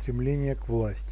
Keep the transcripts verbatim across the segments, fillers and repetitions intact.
стремление к власти.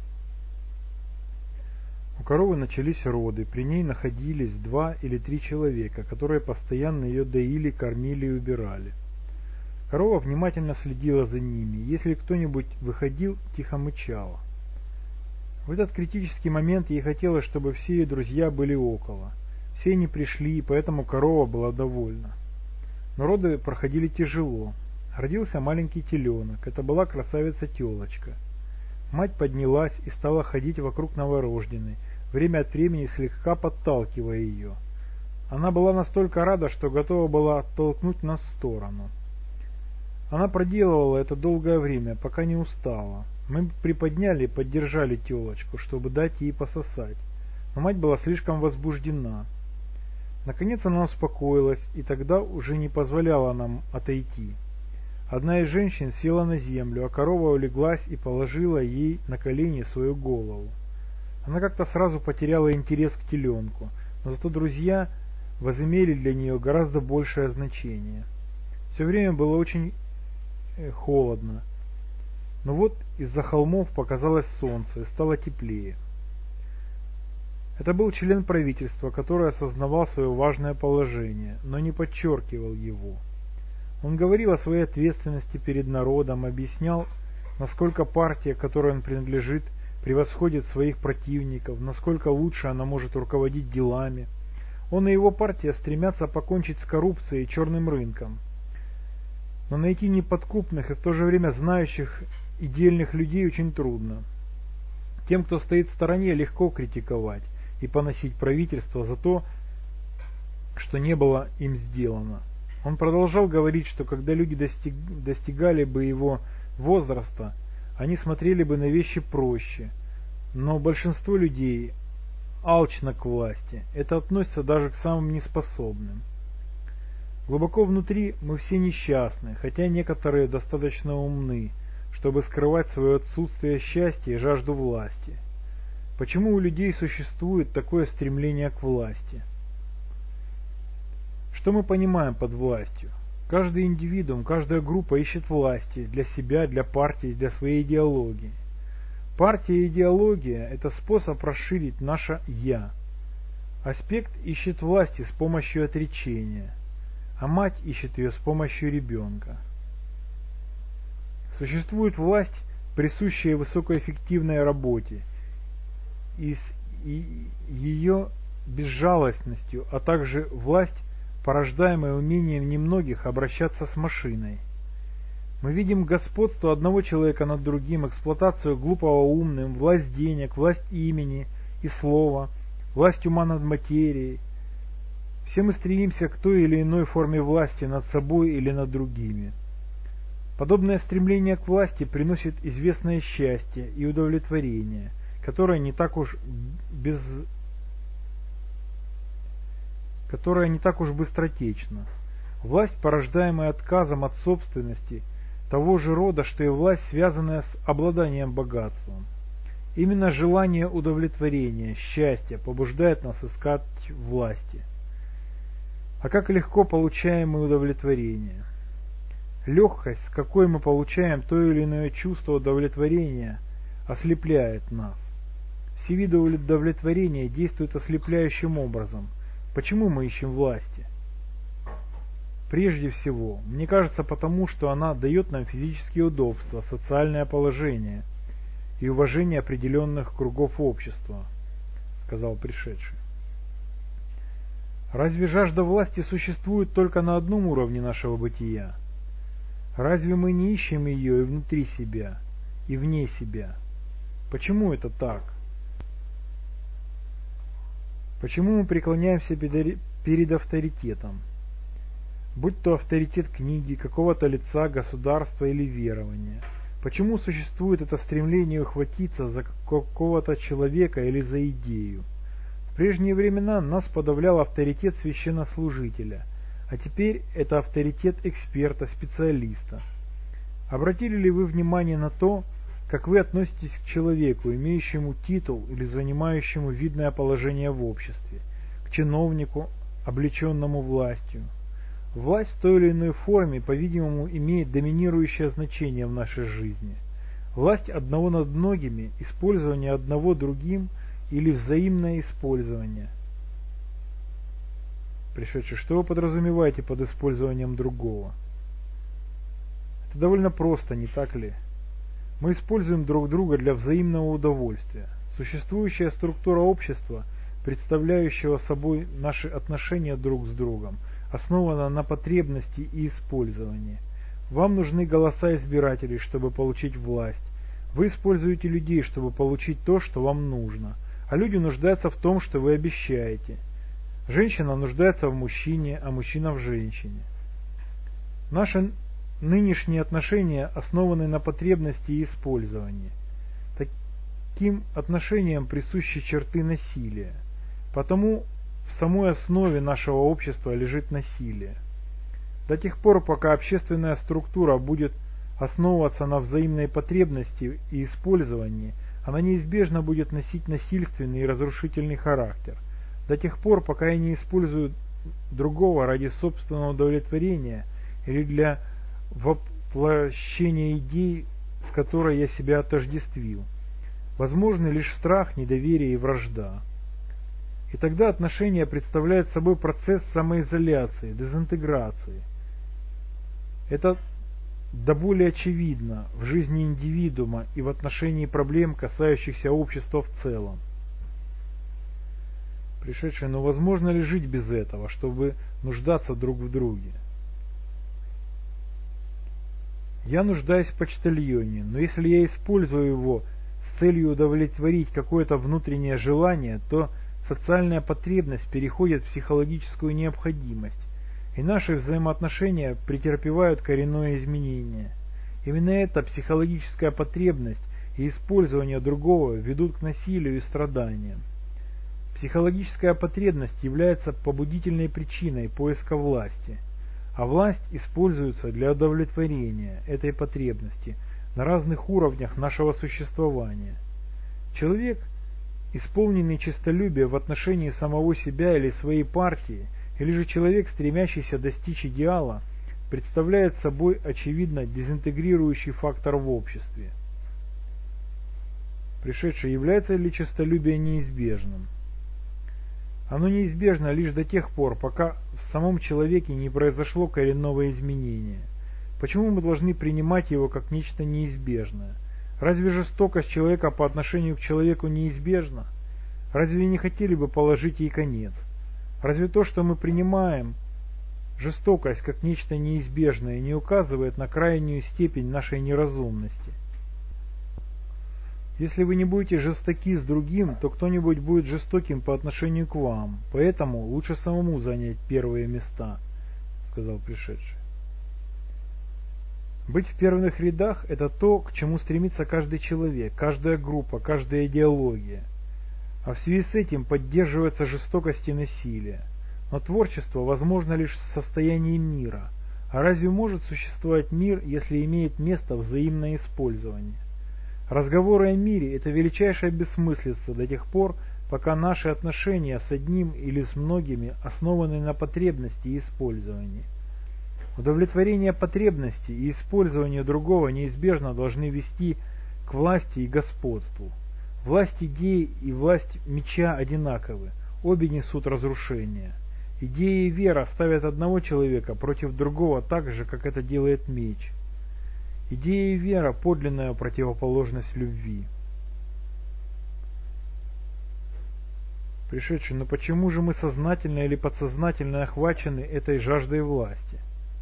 У коровы начались роды, при ней находились два или три человека, которые постоянно ее доили, кормили и убирали. Корова внимательно следила за ними, если кто-нибудь выходил, тихо мычала. В этот критический момент ей хотелось, чтобы все ее друзья были около. Все они пришли, и поэтому корова была довольна. Но роды проходили тяжело. Родился маленький теленок, это была красавица-телочка. Мать поднялась и стала ходить вокруг новорожденной, время от времени слегка подталкивая ее. Она была настолько рада, что готова была оттолкнуть нас в сторону. Она проделывала это долгое время, пока не устала. Мы приподняли и поддержали телочку, чтобы дать ей пососать, но мать была слишком возбуждена. Наконец она успокоилась и тогда уже не позволяла нам отойти. Одна из женщин села на землю, а корова улеглась и положила ей на колени свою голову. Она как-то сразу потеряла интерес к теленку, но зато друзья возымели для нее гораздо большее значение. Все время было очень э, холодно, но вот из-за холмов показалось солнце и стало теплее. Это был член правительства, который осознавал свое важное положение, но не подчеркивал его. Он говорил о своей ответственности перед народом, объяснял, насколько партия, которой он принадлежит, превосходит своих противников, насколько лучше она может руководить делами. Он и его партия стремятся покончить с коррупцией и черным рынком. Но найти неподкупных и в то же время знающих и дельных людей очень трудно. Тем, кто стоит в стороне, легко критиковать и поносить правительство за то, что не было им сделано. Он продолжал говорить, что когда люди достиг, достигали бы его возраста, они смотрели бы на вещи проще, но большинство людей алчно к власти, это относится даже к самым неспособным. Глубоко внутри мы все несчастны, хотя некоторые достаточно умны, чтобы скрывать свое отсутствие счастья и жажду власти. Почему у людей существует такое стремление к власти? Что мы понимаем под властью? Каждый индивидуум, каждая группа ищет власти для себя, для партии, для своей идеологии. Партия и идеология – это способ расширить наше «я». Аспект ищет власти с помощью отречения, а мать ищет ее с помощью ребенка. Существует власть, присущая высокоэффективной работе, и с ее безжалостностью, а также власть, порождаемая умением немногих обращаться с машиной. Мы видим господство одного человека над другим, эксплуатацию глупого умным, власть денег, власть имени и слова, власть ума над материей. Все мы стремимся к той или иной форме власти над собой или над другими. Подобное стремление к власти приносит известное счастье и удовлетворение, которое не так уж без которая не так уж быстротечна. Власть, порождаемая отказом от собственности, того же рода, что и власть, связанная с обладанием богатством. Именно желание удовлетворения, счастья побуждает нас искать власти. А как легко получаем мы удовлетворение? Легкость, с какой мы получаем то или иное чувство удовлетворения, ослепляет нас. Все виды удовлетворения действуют ослепляющим образом. Почему мы ищем власти? Прежде всего, мне кажется, потому что она дает нам физические удобства, социальное положение и уважение определенных кругов общества, сказал пришедший. Разве жажда власти существует только на одном уровне нашего бытия? Разве мы не ищем ее и внутри себя, и вне себя? Почему это так? Почему мы преклоняемся перед авторитетом? Будь то авторитет книги, какого-то лица, государства или верования. Почему существует это стремление ухватиться за какого-то человека или за идею? В прежние времена нас подавлял авторитет священнослужителя, а теперь это авторитет эксперта, специалиста. Обратили ли вы внимание на то, как вы относитесь к человеку, имеющему титул или занимающему видное положение в обществе, к чиновнику, облеченному властью? Власть в той или иной форме, по-видимому, имеет доминирующее значение в нашей жизни. Власть одного над многими, использование одного другим или взаимное использование. Пришедший, что вы подразумеваете под использованием другого? Это довольно просто, не так ли? Мы используем друг друга для взаимного удовольствия. Существующая структура общества, представляющего собой наши отношения друг с другом, основана на потребности и использовании. Вам нужны голоса избирателей, чтобы получить власть. Вы используете людей, чтобы получить то, что вам нужно. А люди нуждаются в том, что вы обещаете. Женщина нуждается в мужчине, а мужчина в женщине. Наши нынешние отношения основаны на потребности и использовании. Таким отношениям присущи черты насилия. Потому в самой основе нашего общества лежит насилие. До тех пор, пока общественная структура будет основываться на взаимной потребности и использовании, она неизбежно будет носить насильственный и разрушительный характер. До тех пор, пока я не использую другого ради собственного удовлетворения или для воплощения идей, с которой я себя отождествил. Возможны лишь страх, недоверие и вражда. И тогда отношения представляют собой процесс самоизоляции, дезинтеграции. Это да более очевидно в жизни индивидуума и в отношении проблем, касающихся общества в целом. Пришедший, но возможно ли жить без этого, чтобы нуждаться друг в друге? Я нуждаюсь в почтальоне, но если я использую его с целью удовлетворить какое-то внутреннее желание, то социальная потребность переходит в психологическую необходимость, и наши взаимоотношения претерпевают коренное изменение. Именно эта психологическая потребность и использование другого ведут к насилию и страданиям. Психологическая потребность является побудительной причиной поиска власти, а власть используется для удовлетворения этой потребности на разных уровнях нашего существования. Человек, исполненный честолюбия в отношении самого себя или своей партии, или же человек, стремящийся достичь идеала, представляет собой очевидно дезинтегрирующий фактор в обществе. Пришедший, является ли честолюбие неизбежным? Оно неизбежно лишь до тех пор, пока в самом человеке не произошло коренного изменения. Почему мы должны принимать его как нечто неизбежное? Разве жестокость человека по отношению к человеку неизбежна? Разве не хотели бы положить ей конец? Разве то, что мы принимаем жестокость как нечто неизбежное, не указывает на крайнюю степень нашей неразумности? Если вы не будете жестоки с другим, то кто-нибудь будет жестоким по отношению к вам, поэтому лучше самому занять первые места, сказал пришедший. Быть в первых рядах – это то, к чему стремится каждый человек, каждая группа, каждая идеология. А в связи с этим поддерживается жестокость и насилие. Но творчество возможно лишь в состоянии мира. А разве может существовать мир, если имеет место взаимное использование? Разговоры о мире – это величайшая бессмыслица до тех пор, пока наши отношения с одним или с многими основаны на потребности и использовании. Удовлетворение потребностей и использование другого неизбежно должны вести к власти и господству. Власть идей и власть меча одинаковы, обе несут разрушение. Идея и вера ставят одного человека против другого так же, как это делает меч. Идея и вера – подлинная противоположность любви. Пришедший, но почему же мы сознательно или подсознательно охвачены этой жаждой власти?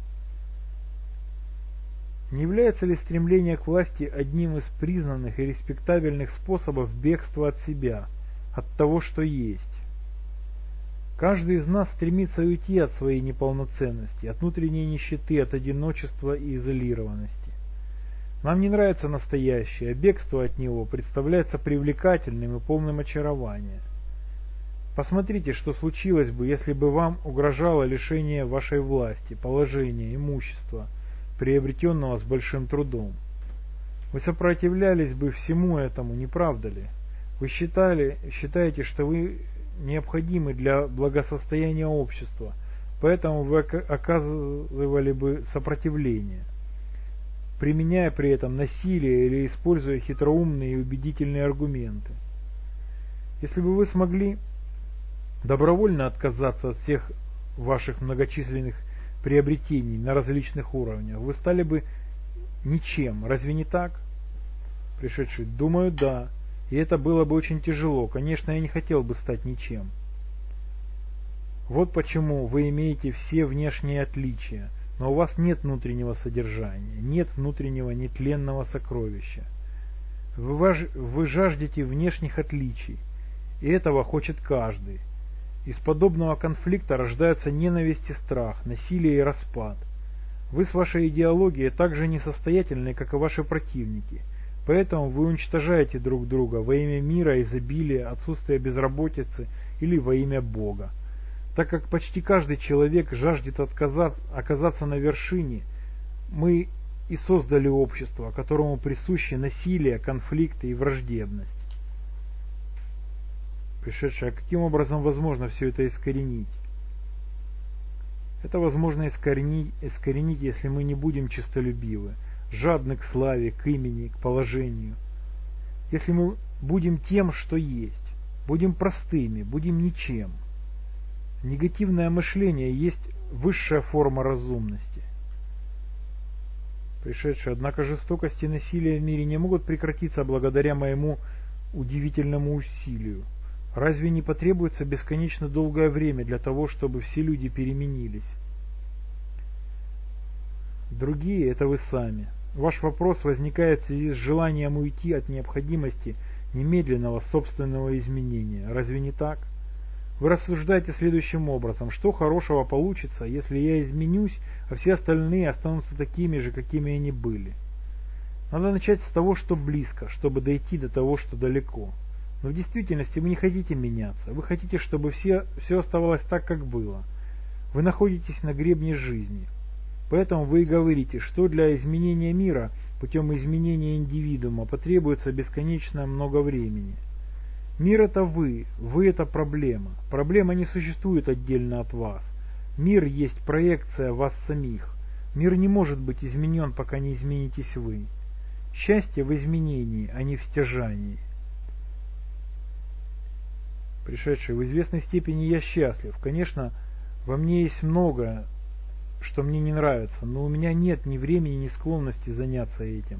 Не является ли стремление к власти одним из признанных и респектабельных способов бегства от себя, от того, что есть? Каждый из нас стремится уйти от своей неполноценности, от внутренней нищеты, от одиночества и изолированности. Нам не нравится настоящее, а бегство от него представляется привлекательным и полным очарования. Посмотрите, что случилось бы, если бы вам угрожало лишение вашей власти, положения, имущества, приобретенного с большим трудом. Вы сопротивлялись бы всему этому, не правда ли? Вы считали, считаете, что вы необходимы для благосостояния общества, поэтому вы оказывали бы сопротивление. применяя при этом насилие или используя хитроумные и убедительные аргументы. Если бы вы смогли добровольно отказаться от всех ваших многочисленных приобретений на различных уровнях, вы стали бы ничем, разве не так? Пришедший: думаю, да, и это было бы очень тяжело, конечно, я не хотел бы стать ничем. Вот почему вы имеете все внешние отличия, но у вас нет внутреннего содержания, нет внутреннего нетленного сокровища. Вы, важ... вы жаждете внешних отличий, и этого хочет каждый. Из подобного конфликта рождаются ненависть и страх, насилие и распад. Вы с вашей идеологией так же несостоятельны, как и ваши противники, поэтому вы уничтожаете друг друга во имя мира, изобилия, отсутствия безработицы или во имя Бога. Так как почти каждый человек жаждет отказаться, оказаться на вершине, мы и создали общество, которому присущи насилие, конфликты и враждебность. Пришедший: а каким образом возможно все это искоренить? Это возможно искоренить, искоренить, если мы не будем честолюбивы, жадны к славе, к имени, к положению. Если мы будем тем, что есть, будем простыми, будем ничем. Негативное мышление есть высшая форма разумности. Пришедший: однако жестокость и насилие в мире не могут прекратиться благодаря моему удивительному усилию. Разве не потребуется бесконечно долгое время для того, чтобы все люди переменились? Другие — это вы сами. Ваш вопрос возникает в связи с желанием уйти от необходимости немедленного собственного изменения. Разве не так? Вы рассуждаете следующим образом: что хорошего получится, если я изменюсь, а все остальные останутся такими же, какими они были? Надо начать с того, что близко, чтобы дойти до того, что далеко. Но в действительности вы не хотите меняться, вы хотите, чтобы все, все оставалось так, как было. Вы находитесь на гребне жизни. Поэтому вы и говорите, что для изменения мира путем изменения индивидуума потребуется бесконечно много времени. Мир — это вы, вы — это проблема. Проблема не существует отдельно от вас. Мир есть проекция вас самих. Мир не может быть изменен, пока не изменитесь вы. Счастье в изменении, а не в стяжании. Пришедший: в известной степени я счастлив. Конечно, во мне есть многое, что мне не нравится, но у меня нет ни времени, ни склонности заняться этим.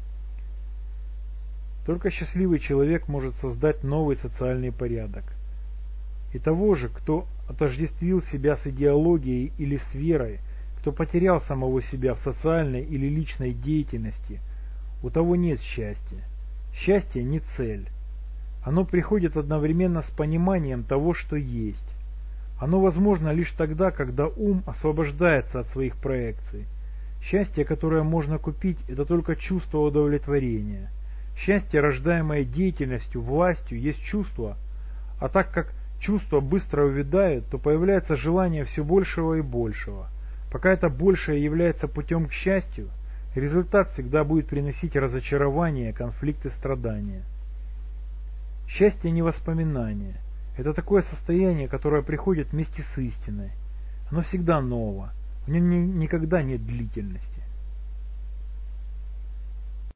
Только счастливый человек может создать новый социальный порядок. И того же, кто отождествил себя с идеологией или с верой, кто потерял самого себя в социальной или личной деятельности, у того нет счастья. Счастье не цель. Оно приходит одновременно с пониманием того, что есть. Оно возможно лишь тогда, когда ум освобождается от своих проекций. Счастье, которое можно купить, это только чувство удовлетворения. Счастье, рождаемое деятельностью, властью, есть чувство, а так как чувства быстро увядают, то появляется желание все большего и большего. Пока это большее является путем к счастью, результат всегда будет приносить разочарование, конфликт и страдания. Счастье не воспоминание. Это такое состояние, которое приходит вместе с истиной. Оно всегда ново, в нем никогда нет длительности.